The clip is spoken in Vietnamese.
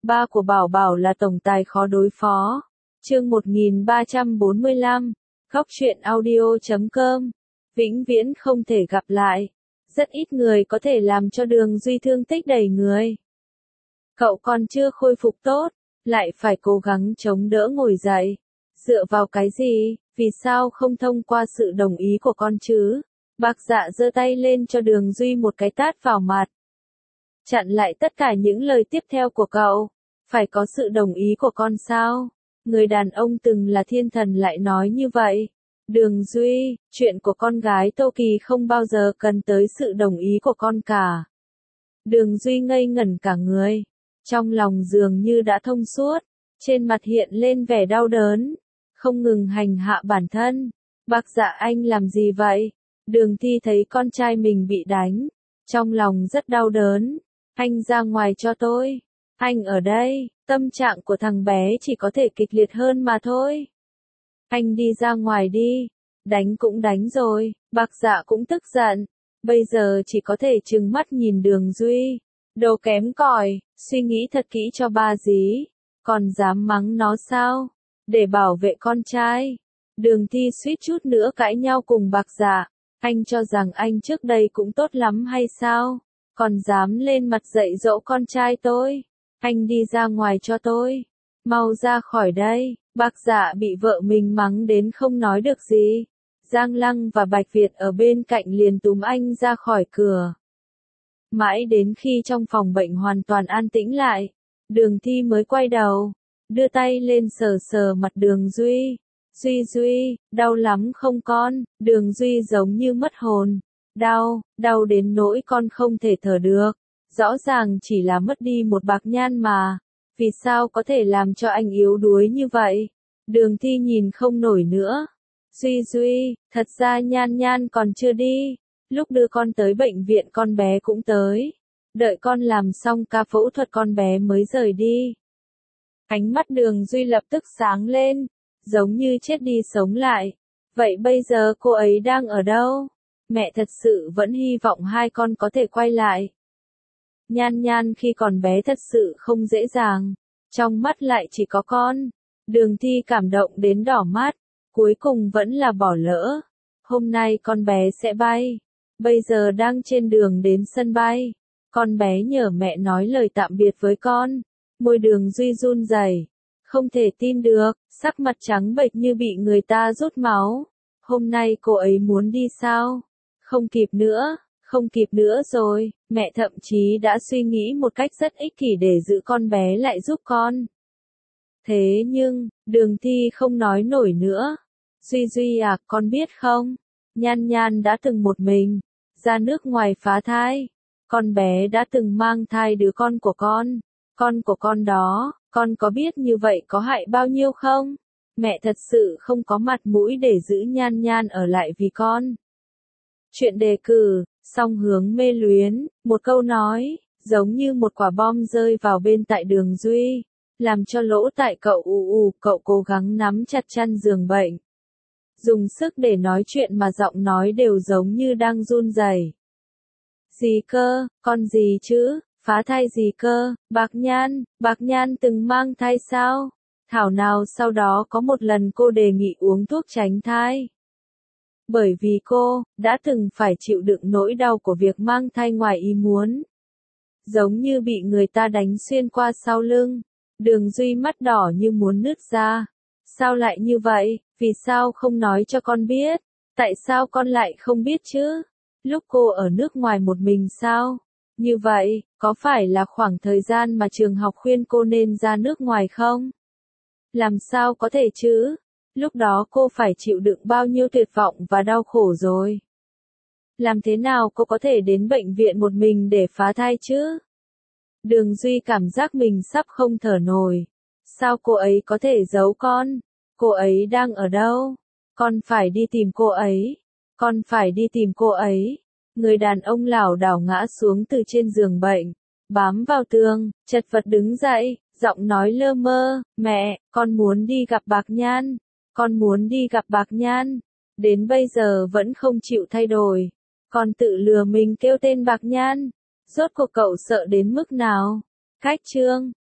Ba của Bảo Bảo là tổng tài khó đối phó. Chương 1345. Góc truyện audio.com. Vĩnh viễn không thể gặp lại. Rất ít người có thể làm cho Đường Duy thương tích đầy người. Cậu còn chưa khôi phục tốt, lại phải cố gắng chống đỡ ngồi dậy. Dựa vào cái gì, vì sao không thông qua sự đồng ý của con chứ? Bạc Dạ giơ tay lên cho Đường Duy một cái tát vào mặt. Chặn lại tất cả những lời tiếp theo của cậu. Phải có sự đồng ý của con sao? Người đàn ông từng là thiên thần lại nói như vậy. Đường Duy, chuyện của con gái Tô Kỳ không bao giờ cần tới sự đồng ý của con cả. Đường Duy ngây ngẩn cả người. Trong lòng dường như đã thông suốt. Trên mặt hiện lên vẻ đau đớn. Không ngừng hành hạ bản thân. Bạc Dạ anh làm gì vậy? Đường Thi thấy con trai mình bị đánh. Trong lòng rất đau đớn. Anh ra ngoài cho tôi. Anh ở đây, tâm trạng của thằng bé chỉ có thể kịch liệt hơn mà thôi. Anh đi ra ngoài đi. Đánh cũng đánh rồi, Bạc Dạ cũng tức giận. Bây giờ chỉ có thể trừng mắt nhìn Đường Duy. Đồ kém cỏi, suy nghĩ thật kỹ cho ba dí. Còn dám mắng nó sao? Để bảo vệ con trai. Đường Thi suýt chút nữa cãi nhau cùng Bạc Dạ. Anh cho rằng anh trước đây cũng tốt lắm hay sao? Còn dám lên mặt dạy dỗ con trai tôi. Anh đi ra ngoài cho tôi. Mau ra khỏi đây. Bạc Dạ bị vợ mình mắng đến không nói được gì. Giang Lăng và Bạch Việt ở bên cạnh liền túm anh ra khỏi cửa. Mãi đến khi trong phòng bệnh hoàn toàn an tĩnh lại, Đường Thi mới quay đầu, đưa tay lên sờ sờ mặt Đường Duy. Duy, đau lắm không con? Đường Duy giống như mất hồn. Đau đến nỗi con không thể thở được. Rõ ràng chỉ là mất đi một bạc nhan mà. Vì sao có thể làm cho anh yếu đuối như vậy? Đường Thi nhìn không nổi nữa. Duy, thật ra Nhan còn chưa đi. Lúc đưa con tới bệnh viện con bé cũng tới. Đợi con làm xong ca phẫu thuật con bé mới rời đi. Ánh mắt Đường Duy lập tức sáng lên. Giống như chết đi sống lại. Vậy bây giờ cô ấy đang ở đâu? Mẹ thật sự vẫn hy vọng hai con có thể quay lại. Nhan khi còn bé thật sự không dễ dàng. Trong mắt lại chỉ có con. Đường Thi cảm động đến đỏ mắt. Cuối cùng vẫn là bỏ lỡ. Hôm nay con bé sẽ bay. Bây giờ đang trên đường đến sân bay. Con bé nhờ mẹ nói lời tạm biệt với con. Môi Đường Duy run rẩy. Không thể tin được, sắc mặt trắng bệch như bị người ta rút máu. Hôm nay cô ấy muốn đi sao? Không kịp nữa rồi, mẹ thậm chí đã suy nghĩ một cách rất ích kỷ để giữ con bé lại giúp con. Thế nhưng, Đường Thi không nói nổi nữa. Duy à, con biết không? Nhan đã từng một mình, ra nước ngoài phá thai. Con bé đã từng mang thai đứa con của con. Con của con đó, con có biết như vậy có hại bao nhiêu không? Mẹ thật sự không có mặt mũi để giữ Nhan ở lại vì con. Chuyện đề cử, song hướng mê luyến, một câu nói, giống như một quả bom rơi vào bên tại Đường Duy, làm cho lỗ tai cậu cậu cố gắng nắm chặt chăn giường bệnh. Dùng sức để nói chuyện mà giọng nói đều giống như đang run rẩy. Gì cơ, con gì chứ, phá thai gì cơ, Bạc Nhan từng mang thai sao? Thảo nào sau đó có một lần cô đề nghị uống thuốc tránh thai. Bởi vì cô đã từng phải chịu đựng nỗi đau của việc mang thai ngoài ý muốn. Giống như bị người ta đánh xuyên qua sau lưng. Đường Duy mắt đỏ như muốn nứt ra. Sao lại như vậy? Vì sao không nói cho con biết? Tại sao con lại không biết chứ? Lúc cô ở nước ngoài một mình sao? Như vậy, có phải là khoảng thời gian mà trường học khuyên cô nên ra nước ngoài không? Làm sao có thể chứ? Lúc đó cô phải chịu đựng bao nhiêu tuyệt vọng và đau khổ rồi. Làm thế nào cô có thể đến bệnh viện một mình để phá thai chứ? Đường Duy cảm giác mình sắp không thở nổi. Sao cô ấy có thể giấu con? Cô ấy đang ở đâu? Con phải đi tìm cô ấy. Người đàn ông lảo đảo ngã xuống từ trên giường bệnh, bám vào tường, chật vật đứng dậy, giọng nói lơ mơ, mẹ, con muốn đi gặp Bạc Nhan. Đến bây giờ vẫn không chịu thay đổi. Con tự lừa mình kêu tên Bạc Nhan. Rốt cuộc cậu sợ đến mức nào? Cách chương